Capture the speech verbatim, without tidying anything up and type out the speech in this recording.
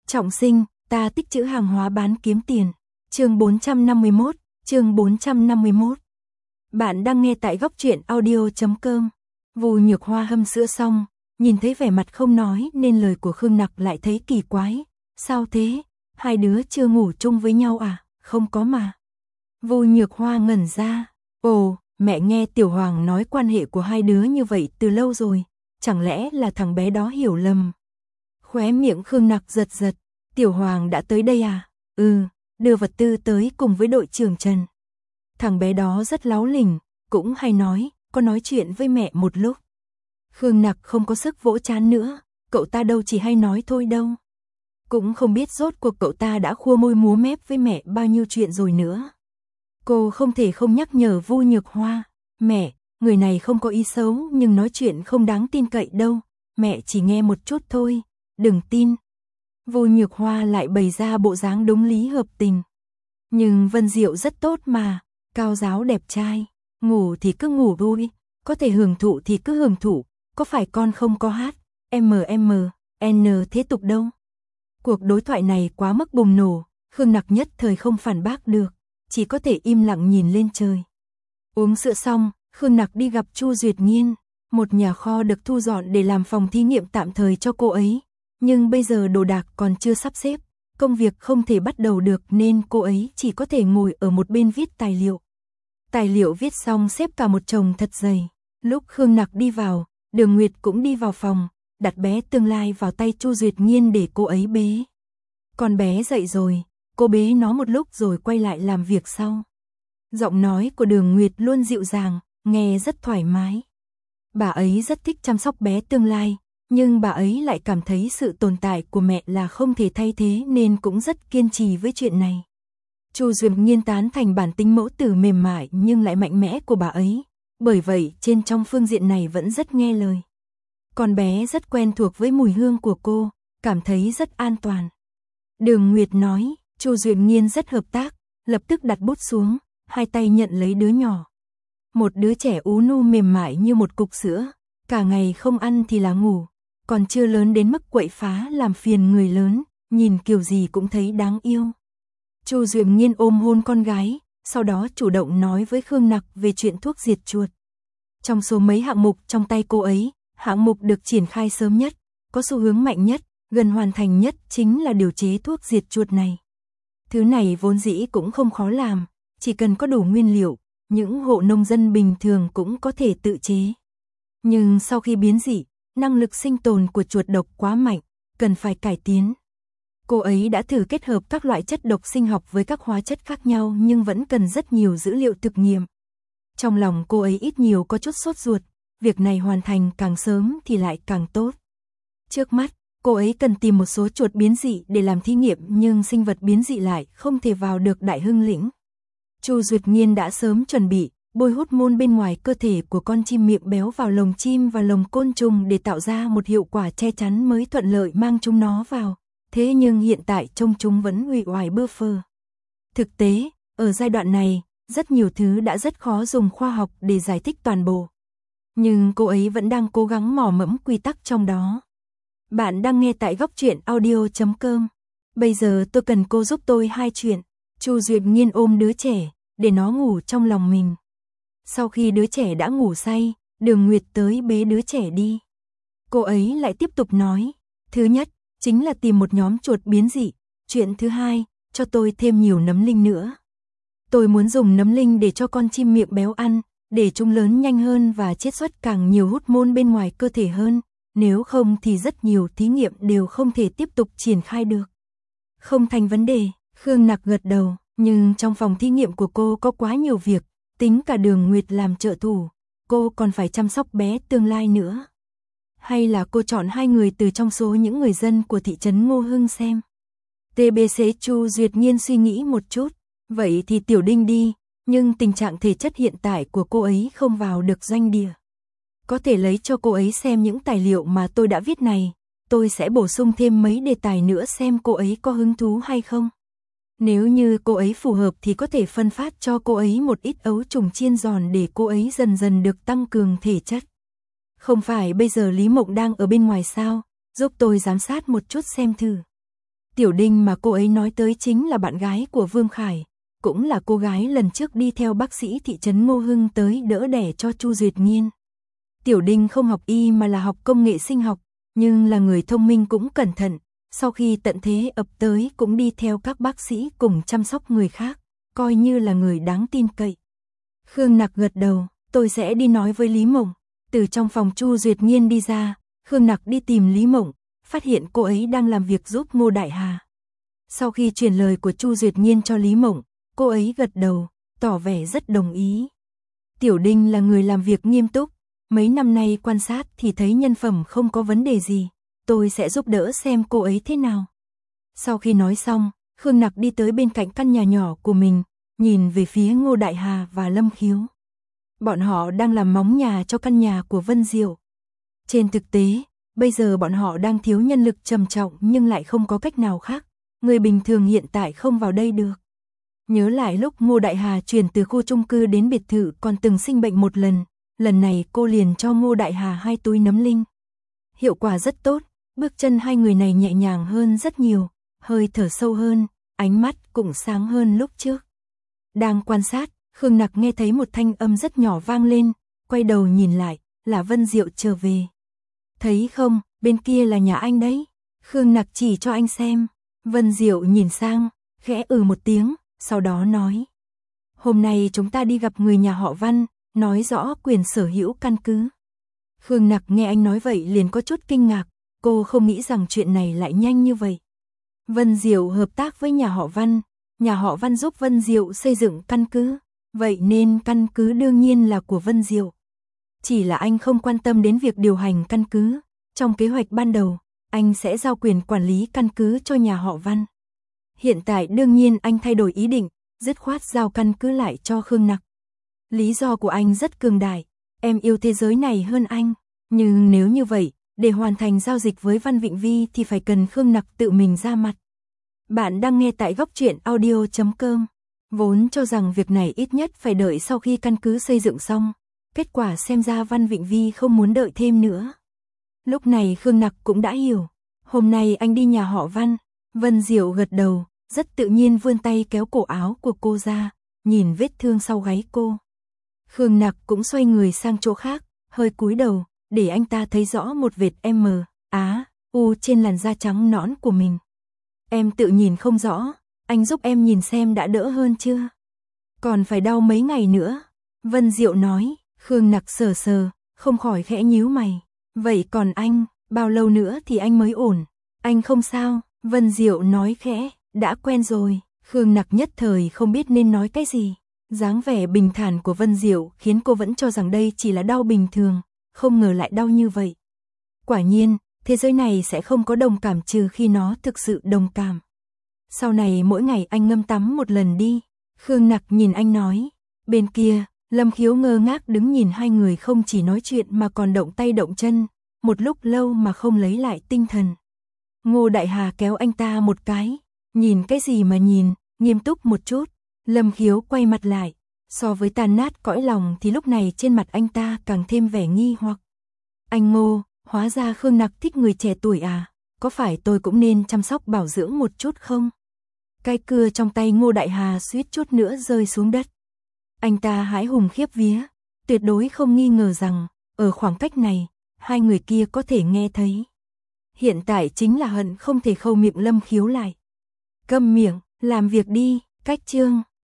Trọng sinh, ta tích trữ hàng hóa bán kiếm tiền. Chương bốn trăm năm mươi mốt, chương bốn trăm năm mươi mốt. Bạn đang nghe tại góc truyện audio chấm com. Vù Nhược Hoa hâm sữa xong, nhìn thấy vẻ mặt không nói nên lời của Khương Nặc lại thấy kỳ quái. Sao thế? Hai đứa chưa ngủ chung với nhau à? Không có mà. Vù Nhược Hoa ngẩn ra. Ồ, mẹ nghe Tiểu Hoàng nói quan hệ của hai đứa như vậy từ lâu rồi. Chẳng lẽ là thằng bé đó hiểu lầm? Khóe miệng Khương Nặc giật giật. Tiểu Hoàng đã tới đây à? Ừ, đưa vật tư tới cùng với đội trưởng Trần. Thằng bé đó rất láu lỉnh, cũng hay nói, có nói chuyện với mẹ một lúc. Khương Nặc không có sức vỗ trán nữa, cậu ta đâu chỉ hay nói thôi đâu. Cũng không biết rốt cuộc cậu ta đã khua môi múa mép với mẹ bao nhiêu chuyện rồi nữa. Cô không thể không nhắc nhở Vu Nhược Hoa. Mẹ, người này không có ý xấu nhưng nói chuyện không đáng tin cậy đâu. Mẹ chỉ nghe một chút thôi, đừng tin. Vu Nhược Hoa lại bày ra bộ dáng đúng lý hợp tình. Nhưng Vân Diệu rất tốt mà, cao giáo đẹp trai, ngủ thì cứ ngủ vui, có thể hưởng thụ thì cứ hưởng thụ, có phải con không có hát, em em, n thế tục đâu. Cuộc đối thoại này quá mức bùng nổ, Khương Nặc nhất thời không phản bác được, chỉ có thể im lặng nhìn lên trời. Uống sữa xong, Khương Nặc đi gặp Chu Duyệt Nghiên, một nhà kho được thu dọn để làm phòng thí nghiệm tạm thời cho cô ấy. Nhưng bây giờ đồ đạc còn chưa sắp xếp, công việc không thể bắt đầu được nên cô ấy chỉ có thể ngồi ở một bên viết tài liệu. Tài liệu viết xong xếp cả một chồng thật dày. Lúc Khương Nặc đi vào, Đường Nguyệt cũng đi vào phòng, đặt bé tương lai vào tay Chu Duyệt Nghiên để cô ấy bế. Con bé dậy rồi, cô bế nó một lúc rồi quay lại làm việc sau. Giọng nói của Đường Nguyệt luôn dịu dàng, nghe rất thoải mái. Bà ấy rất thích chăm sóc bé tương lai. Nhưng bà ấy lại cảm thấy sự tồn tại của mẹ là không thể thay thế nên cũng rất kiên trì với chuyện này. Chu Duyệt Nghiên tán thành bản tính mẫu tử mềm mại nhưng lại mạnh mẽ của bà ấy. Bởi vậy trên trong phương diện này vẫn rất nghe lời. Con bé rất quen thuộc với mùi hương của cô, cảm thấy rất an toàn. Đường Nguyệt nói, Chu Duyệt Nghiên rất hợp tác, lập tức đặt bút xuống, hai tay nhận lấy đứa nhỏ. Một đứa trẻ ú nu mềm mại như một cục sữa, cả ngày không ăn thì là ngủ. Còn chưa lớn đến mức quậy phá làm phiền người lớn, nhìn kiểu gì cũng thấy đáng yêu. Chu Duyệt Nghiên ôm hôn con gái, sau đó chủ động nói với Khương Nặc về chuyện thuốc diệt chuột. Trong số mấy hạng mục trong tay cô ấy, hạng mục được triển khai sớm nhất, có xu hướng mạnh nhất, gần hoàn thành nhất chính là điều chế thuốc diệt chuột này. Thứ này vốn dĩ cũng không khó làm, chỉ cần có đủ nguyên liệu, những hộ nông dân bình thường cũng có thể tự chế. Nhưng sau khi biến dị, năng lực sinh tồn của chuột độc quá mạnh, cần phải cải tiến. Cô ấy đã thử kết hợp các loại chất độc sinh học với các hóa chất khác nhau nhưng vẫn cần rất nhiều dữ liệu thực nghiệm. Trong lòng cô ấy ít nhiều có chút sốt ruột, việc này hoàn thành càng sớm thì lại càng tốt. Trước mắt, cô ấy cần tìm một số chuột biến dị để làm thí nghiệm nhưng sinh vật biến dị lại không thể vào được Đại Hưng Lĩnh. Chu Duyệt Nghiên đã sớm chuẩn bị, bôi hút môn bên ngoài cơ thể của con chim miệng béo vào lồng chim và lồng côn trùng để tạo ra một hiệu quả che chắn mới thuận lợi mang chúng nó vào. Thế nhưng hiện tại trông chúng vẫn uể oải bơ phơ. Thực tế, ở giai đoạn này, rất nhiều thứ đã rất khó dùng khoa học để giải thích toàn bộ. Nhưng cô ấy vẫn đang cố gắng mò mẫm quy tắc trong đó. Bạn đang nghe tại góc truyện audio chấm com. Bây giờ tôi cần cô giúp tôi hai chuyện. Chu Duyệt Nghiên ôm đứa trẻ, để nó ngủ trong lòng mình. Sau khi đứa trẻ đã ngủ say, Đường Nguyệt tới bế đứa trẻ đi. Cô ấy lại tiếp tục nói, thứ nhất, chính là tìm một nhóm chuột biến dị. Chuyện thứ hai, cho tôi thêm nhiều nấm linh nữa. Tôi muốn dùng nấm linh để cho con chim miệng béo ăn, để chúng lớn nhanh hơn và chiết xuất càng nhiều hút môn bên ngoài cơ thể hơn. Nếu không thì rất nhiều thí nghiệm đều không thể tiếp tục triển khai được. Không thành vấn đề, Khương Nặc gật đầu, nhưng trong phòng thí nghiệm của cô có quá nhiều việc. Tính cả Đường Nguyệt làm trợ thủ, cô còn phải chăm sóc bé tương lai nữa. Hay là cô chọn hai người từ trong số những người dân của thị trấn Ngô Hưng xem. tê bê xê Chu Duyệt Nghiên suy nghĩ một chút, vậy thì Tiểu Đinh đi, nhưng tình trạng thể chất hiện tại của cô ấy không vào được doanh địa. Có thể lấy cho cô ấy xem những tài liệu mà tôi đã viết này, tôi sẽ bổ sung thêm mấy đề tài nữa xem cô ấy có hứng thú hay không. Nếu như cô ấy phù hợp thì có thể phân phát cho cô ấy một ít ấu trùng chiên giòn để cô ấy dần dần được tăng cường thể chất. Không phải bây giờ Lý Mộng đang ở bên ngoài sao, giúp tôi giám sát một chút xem thử. Tiểu Đinh mà cô ấy nói tới chính là bạn gái của Vương Khải, cũng là cô gái lần trước đi theo bác sĩ thị trấn Ngô Hưng tới đỡ đẻ cho Chu Duyệt Nhiên. Tiểu Đinh không học y mà là học công nghệ sinh học, nhưng là người thông minh cũng cẩn thận, sau khi tận thế ập tới cũng đi theo các bác sĩ cùng chăm sóc người khác, coi như là người đáng tin cậy. Khương Nặc gật đầu, tôi sẽ đi nói với Lý Mộng. Từ trong phòng Chu Duyệt Nhiên đi ra, Khương Nặc đi tìm Lý Mộng, phát hiện cô ấy đang làm việc giúp Ngô Đại Hà. Sau khi truyền lời của Chu Duyệt Nhiên cho Lý Mộng, cô ấy gật đầu, tỏ vẻ rất đồng ý. Tiểu Đinh là người làm việc nghiêm túc, mấy năm nay quan sát thì thấy nhân phẩm không có vấn đề gì, tôi sẽ giúp đỡ xem cô ấy thế nào. Sau khi nói xong, Khương Nặc đi tới bên cạnh căn nhà nhỏ của mình, nhìn về phía Ngô Đại Hà và Lâm Khiếu. Bọn họ đang làm móng nhà cho căn nhà của Vân Diệu. Trên thực tế, bây giờ bọn họ đang thiếu nhân lực trầm trọng nhưng lại không có cách nào khác, người bình thường hiện tại không vào đây được. Nhớ lại lúc Ngô Đại Hà chuyển từ khu chung cư đến biệt thự còn từng sinh bệnh một lần, lần này cô liền cho Ngô Đại Hà hai túi nấm linh. Hiệu quả rất tốt, bước chân hai người này nhẹ nhàng hơn rất nhiều, hơi thở sâu hơn, ánh mắt cũng sáng hơn lúc trước. Đang quan sát, Khương Nặc nghe thấy một thanh âm rất nhỏ vang lên, quay đầu nhìn lại, là Vân Diệu trở về. Thấy không, bên kia là nhà anh đấy. Khương Nặc chỉ cho anh xem. Vân Diệu nhìn sang, khẽ ừ một tiếng, sau đó nói. Hôm nay chúng ta đi gặp người nhà họ Văn, nói rõ quyền sở hữu căn cứ. Khương Nặc nghe anh nói vậy liền có chút kinh ngạc, cô không nghĩ rằng chuyện này lại nhanh như vậy. Vân Diệu hợp tác với nhà họ Văn, nhà họ Văn giúp Vân Diệu xây dựng căn cứ, vậy nên căn cứ đương nhiên là của Vân Diệu. Chỉ là anh không quan tâm đến việc điều hành căn cứ, trong kế hoạch ban đầu, anh sẽ giao quyền quản lý căn cứ cho nhà họ Văn. Hiện tại đương nhiên anh thay đổi ý định, dứt khoát giao căn cứ lại cho Khương Nặc. Lý do của anh rất cường đại, em yêu thế giới này hơn anh, nhưng nếu như vậy, để hoàn thành giao dịch với Văn Vịnh Vi thì phải cần Khương Nặc tự mình ra mặt. Bạn đang nghe tại góc truyện audio chấm com. Vốn cho rằng việc này ít nhất phải đợi sau khi căn cứ xây dựng xong, kết quả xem ra Văn Vịnh Vi không muốn đợi thêm nữa. Lúc này Khương Nặc cũng đã hiểu, hôm nay anh đi nhà họ Văn. Vân Diệu gật đầu, rất tự nhiên vươn tay kéo cổ áo của cô ra, nhìn vết thương sau gáy cô. Khương Nặc cũng xoay người sang chỗ khác, hơi cúi đầu, để anh ta thấy rõ một vệt M, Á, U trên làn da trắng nõn của mình. Em tự nhìn không rõ, anh giúp em nhìn xem đã đỡ hơn chưa? Còn phải đau mấy ngày nữa. Vân Diệu nói. Khương Nặc sờ sờ, không khỏi khẽ nhíu mày. Vậy còn anh, bao lâu nữa thì anh mới ổn? Anh không sao, Vân Diệu nói khẽ, đã quen rồi. Khương Nặc nhất thời không biết nên nói cái gì. Dáng vẻ bình thản của Vân Diệu khiến cô vẫn cho rằng đây chỉ là đau bình thường, không ngờ lại đau như vậy. Quả nhiên, thế giới này sẽ không có đồng cảm trừ khi nó thực sự đồng cảm. Sau này mỗi ngày anh ngâm tắm một lần đi. Khương Nặc nhìn anh nói. Bên kia, Lâm Khiếu ngơ ngác đứng nhìn hai người không chỉ nói chuyện mà còn động tay động chân, một lúc lâu mà không lấy lại tinh thần. Ngô Đại Hà kéo anh ta một cái, nhìn cái gì mà nhìn, nghiêm túc một chút. Lâm Khiếu quay mặt lại, so với tàn nát cõi lòng thì lúc này trên mặt anh ta càng thêm vẻ nghi hoặc. Anh Ngô, hóa ra Khương Nặc thích người trẻ tuổi à, có phải tôi cũng nên chăm sóc bảo dưỡng một chút không? Cái cưa trong tay Ngô Đại Hà suýt chút nữa rơi xuống đất. Anh ta hãi hùng khiếp vía, tuyệt đối không nghi ngờ rằng, ở khoảng cách này, hai người kia có thể nghe thấy. Hiện tại chính là hận không thể khâu miệng Lâm Khiếu lại. Câm miệng, làm việc đi, cách chương.